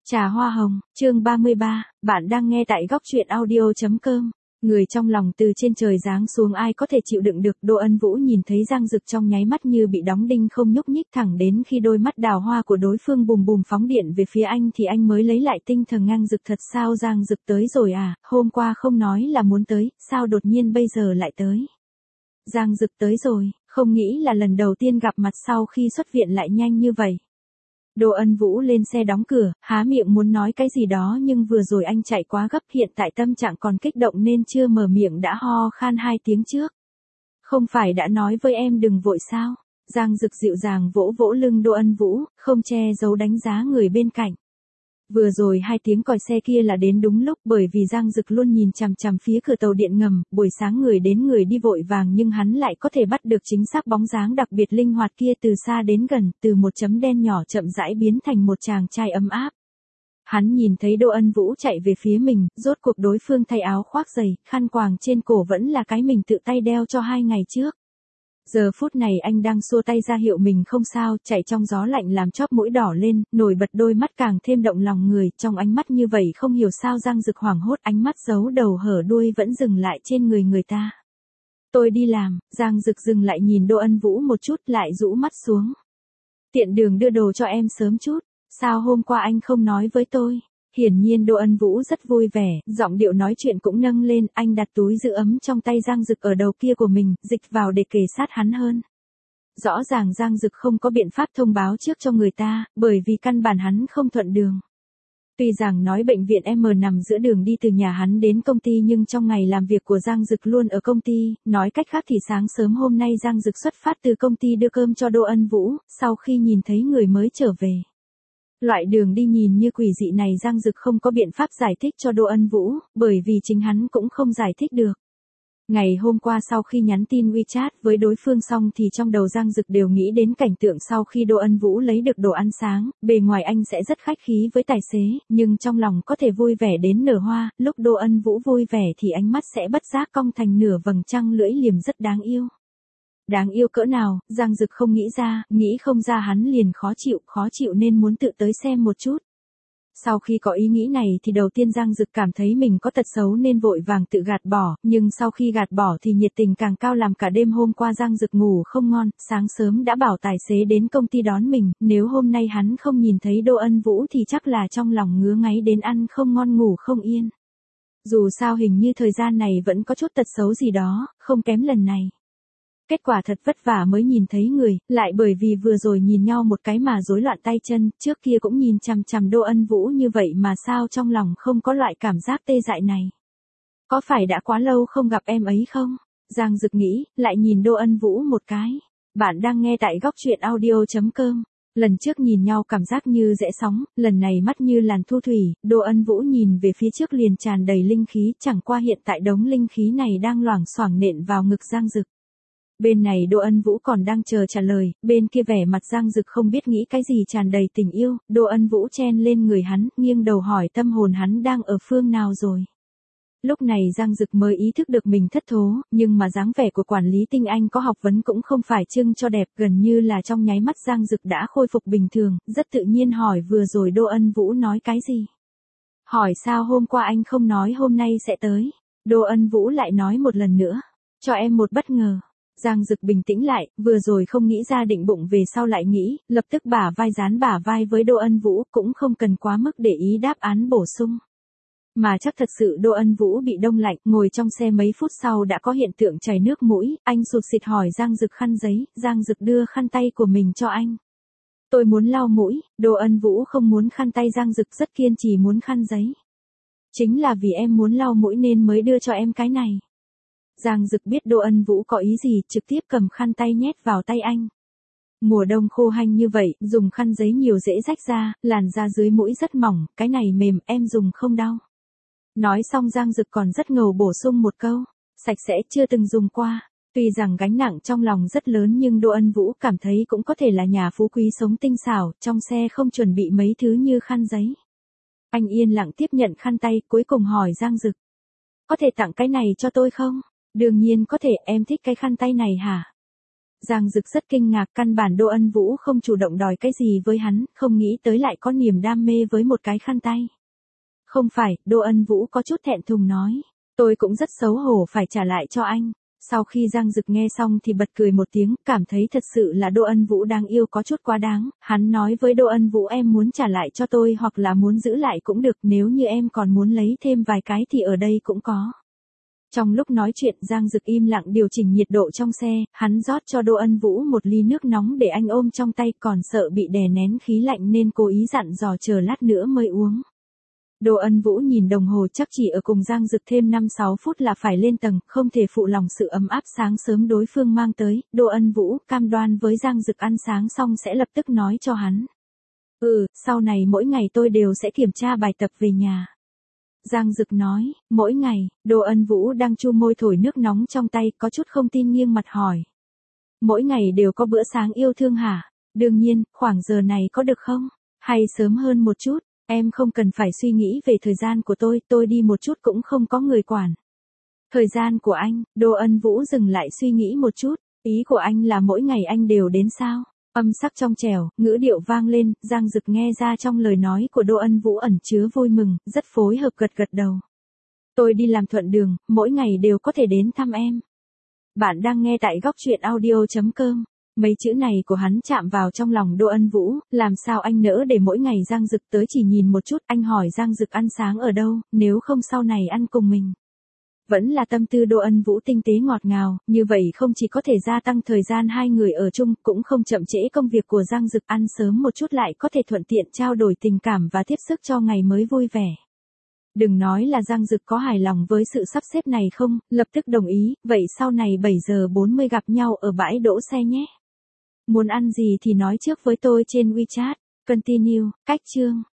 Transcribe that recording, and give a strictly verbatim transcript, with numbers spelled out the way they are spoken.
Trà hoa hồng, chương ba mươi ba, bạn đang nghe tại góc truyện audio.com. Người trong lòng từ trên trời giáng xuống ai có thể chịu đựng được. Đỗ Ân Vũ nhìn thấy Giang Dực trong nháy mắt như bị đóng đinh không nhúc nhích, thẳng đến khi đôi mắt đào hoa của đối phương bùm bùm phóng điện về phía anh thì anh mới lấy lại tinh thần. Ngang Dực thật sao? Giang Dực tới rồi à, hôm qua không nói là muốn tới, sao đột nhiên bây giờ lại tới? Giang Dực tới rồi, không nghĩ là lần đầu tiên gặp mặt sau khi xuất viện lại nhanh như vậy. Đỗ Ân Vũ lên xe đóng cửa, há miệng muốn nói cái gì đó nhưng vừa rồi anh chạy quá gấp, hiện tại tâm trạng còn kích động nên chưa mở miệng đã ho khan hai tiếng trước. Không phải đã nói với em đừng vội sao? Giang Dực dịu dàng vỗ vỗ lưng Đỗ Ân Vũ, không che giấu đánh giá người bên cạnh. Vừa rồi hai tiếng còi xe kia là đến đúng lúc, bởi vì Giang Dực luôn nhìn chằm chằm phía cửa tàu điện ngầm, buổi sáng người đến người đi vội vàng nhưng hắn lại có thể bắt được chính xác bóng dáng đặc biệt linh hoạt kia từ xa đến gần, từ một chấm đen nhỏ chậm rãi biến thành một chàng trai ấm áp. Hắn nhìn thấy Đỗ Ân Vũ chạy về phía mình, rốt cuộc đối phương thay áo khoác dày, khăn quàng trên cổ vẫn là cái mình tự tay đeo cho hai ngày trước. Giờ phút này anh đang xua tay ra hiệu mình không sao, chạy trong gió lạnh làm chóp mũi đỏ lên, nổi bật đôi mắt càng thêm động lòng người, trong ánh mắt như vậy không hiểu sao Giang Dực hoảng hốt, ánh mắt giấu đầu hở đuôi vẫn dừng lại trên người người ta. Tôi đi làm. Giang Dực dừng lại nhìn Đỗ Ân Vũ một chút lại rũ mắt xuống. Tiện đường đưa đồ cho em sớm chút, sao hôm qua anh không nói với tôi? Hiển nhiên Đỗ Ân Vũ rất vui vẻ, giọng điệu nói chuyện cũng nâng lên, anh đặt túi giữ ấm trong tay Giang Dực ở đầu kia của mình, dịch vào để kề sát hắn hơn. Rõ ràng Giang Dực không có biện pháp thông báo trước cho người ta, bởi vì căn bản hắn không thuận đường. Tuy rằng nói bệnh viện M nằm giữa đường đi từ nhà hắn đến công ty nhưng trong ngày làm việc của Giang Dực luôn ở công ty, nói cách khác thì sáng sớm hôm nay Giang Dực xuất phát từ công ty đưa cơm cho Đỗ Ân Vũ, sau khi nhìn thấy người mới trở về. Loại đường đi nhìn như quỷ dị này Giang Dực không có biện pháp giải thích cho Đỗ Ân Vũ, bởi vì chính hắn cũng không giải thích được. Ngày hôm qua sau khi nhắn tin WeChat với đối phương xong thì trong đầu Giang Dực đều nghĩ đến cảnh tượng sau khi Đỗ Ân Vũ lấy được đồ ăn sáng, bề ngoài anh sẽ rất khách khí với tài xế, nhưng trong lòng có thể vui vẻ đến nở hoa, lúc Đỗ Ân Vũ vui vẻ thì ánh mắt sẽ bất giác cong thành nửa vầng trăng lưỡi liềm rất đáng yêu. Đáng yêu cỡ nào, Giang Dực không nghĩ ra, nghĩ không ra hắn liền khó chịu, khó chịu nên muốn tự tới xem một chút. Sau khi có ý nghĩ này thì đầu tiên Giang Dực cảm thấy mình có tật xấu nên vội vàng tự gạt bỏ, nhưng sau khi gạt bỏ thì nhiệt tình càng cao, làm cả đêm hôm qua Giang Dực ngủ không ngon, sáng sớm đã bảo tài xế đến công ty đón mình, nếu hôm nay hắn không nhìn thấy Đỗ Ân Vũ thì chắc là trong lòng ngứa ngáy đến ăn không ngon ngủ không yên. Dù sao hình như thời gian này vẫn có chút tật xấu gì đó, không kém lần này. Kết quả thật vất vả mới nhìn thấy người, lại bởi vì vừa rồi nhìn nhau một cái mà rối loạn tay chân, trước kia cũng nhìn chằm chằm Đỗ Ân Vũ như vậy mà sao trong lòng không có loại cảm giác tê dại này. Có phải đã quá lâu không gặp em ấy không? Giang Dực nghĩ, lại nhìn Đỗ Ân Vũ một cái. Bạn đang nghe tại góc truyện audio.com. Lần trước nhìn nhau cảm giác như rẽ sóng, lần này mắt như làn thu thủy, Đỗ Ân Vũ nhìn về phía trước liền tràn đầy linh khí, chẳng qua hiện tại đống linh khí này đang loảng xoảng nện vào ngực Giang Dực. Bên này Đỗ Ân Vũ còn đang chờ trả lời, bên kia vẻ mặt Giang Dực không biết nghĩ cái gì tràn đầy tình yêu, Đỗ Ân Vũ chen lên người hắn, nghiêng đầu hỏi tâm hồn hắn đang ở phương nào rồi. Lúc này Giang Dực mới ý thức được mình thất thố, nhưng mà dáng vẻ của quản lý tinh anh có học vấn cũng không phải trưng cho đẹp, gần như là trong nháy mắt Giang Dực đã khôi phục bình thường, rất tự nhiên hỏi vừa rồi Đỗ Ân Vũ nói cái gì. Hỏi sao hôm qua anh không nói hôm nay sẽ tới. Đỗ Ân Vũ lại nói một lần nữa, cho em một bất ngờ. Giang Dực bình tĩnh lại, vừa rồi không nghĩ ra định bụng về sau lại nghĩ, lập tức bả vai dán bả vai với Đỗ Ân Vũ, cũng không cần quá mức để ý đáp án bổ sung. Mà chắc thật sự Đỗ Ân Vũ bị đông lạnh, ngồi trong xe mấy phút sau đã có hiện tượng chảy nước mũi, anh sụt sịt hỏi Giang Dực khăn giấy, Giang Dực đưa khăn tay của mình cho anh. Tôi muốn lau mũi. Đỗ Ân Vũ không muốn khăn tay, Giang Dực rất kiên trì muốn khăn giấy. Chính là vì em muốn lau mũi nên mới đưa cho em cái này. Giang Dực biết Đỗ Ân Vũ có ý gì, trực tiếp cầm khăn tay nhét vào tay anh. Mùa đông khô hanh như vậy, dùng khăn giấy nhiều dễ rách ra, làn da dưới mũi rất mỏng, cái này mềm, em dùng không đau. Nói xong Giang Dực còn rất ngầu bổ sung một câu, sạch sẽ chưa từng dùng qua. Tuy rằng gánh nặng trong lòng rất lớn nhưng Đỗ Ân Vũ cảm thấy cũng có thể là nhà phú quý sống tinh xảo, trong xe không chuẩn bị mấy thứ như khăn giấy. Anh yên lặng tiếp nhận khăn tay, cuối cùng hỏi Giang Dực. Có thể tặng cái này cho tôi không? Đương nhiên có thể, em thích cái khăn tay này hả? Giang Dực rất kinh ngạc, căn bản Đỗ Ân Vũ không chủ động đòi cái gì với hắn, không nghĩ tới lại có niềm đam mê với một cái khăn tay. Không phải, Đỗ Ân Vũ có chút thẹn thùng nói. Tôi cũng rất xấu hổ phải trả lại cho anh. Sau khi Giang Dực nghe xong thì bật cười một tiếng, cảm thấy thật sự là Đỗ Ân Vũ đáng yêu có chút quá đáng. Hắn nói với Đỗ Ân Vũ, em muốn trả lại cho tôi hoặc là muốn giữ lại cũng được, nếu như em còn muốn lấy thêm vài cái thì ở đây cũng có. Trong lúc nói chuyện, Giang Dực im lặng điều chỉnh nhiệt độ trong xe, hắn rót cho Đỗ Ân Vũ một ly nước nóng để anh ôm trong tay, còn sợ bị đè nén khí lạnh nên cố ý dặn dò chờ lát nữa mới uống. Đỗ Ân Vũ nhìn đồng hồ, chắc chỉ ở cùng Giang Dực thêm năm sáu phút là phải lên tầng, không thể phụ lòng sự ấm áp sáng sớm đối phương mang tới. Đỗ Ân Vũ cam đoan với Giang Dực ăn sáng xong sẽ lập tức nói cho hắn. Ừ, sau này mỗi ngày tôi đều sẽ kiểm tra bài tập về nhà. Giang Dực nói, mỗi ngày. Đỗ Ân Vũ đang chu môi thổi nước nóng trong tay, có chút không tin nghiêng mặt hỏi. Mỗi ngày đều có bữa sáng yêu thương hả? Đương nhiên, khoảng giờ này có được không? Hay sớm hơn một chút? Em không cần phải suy nghĩ về thời gian của tôi, tôi đi một chút cũng không có người quản. Thời gian của anh, Đỗ Ân Vũ dừng lại suy nghĩ một chút, ý của anh là mỗi ngày anh đều đến sao? Âm sắc trong trẻo, ngữ điệu vang lên, Giang Dực nghe ra trong lời nói của Đỗ Ân Vũ ẩn chứa vui mừng, rất phối hợp gật gật đầu. Tôi đi làm thuận đường, mỗi ngày đều có thể đến thăm em. Bạn đang nghe tại góc truyện audio chấm com. Mấy chữ này của hắn chạm vào trong lòng Đỗ Ân Vũ, làm sao anh nỡ để mỗi ngày Giang Dực tới chỉ nhìn một chút, anh hỏi Giang Dực ăn sáng ở đâu, nếu không sau này ăn cùng mình. Vẫn là tâm tư Đỗ Ân Vũ tinh tế ngọt ngào, như vậy không chỉ có thể gia tăng thời gian hai người ở chung, cũng không chậm trễ công việc của Giang Dực, ăn sớm một chút lại có thể thuận tiện trao đổi tình cảm và tiếp sức cho ngày mới vui vẻ. Đừng nói là Giang Dực có hài lòng với sự sắp xếp này không, lập tức đồng ý, vậy sau này bảy giờ bốn mươi gặp nhau ở bãi đỗ xe nhé. Muốn ăn gì thì nói trước với tôi trên WeChat. Continue, cách chương.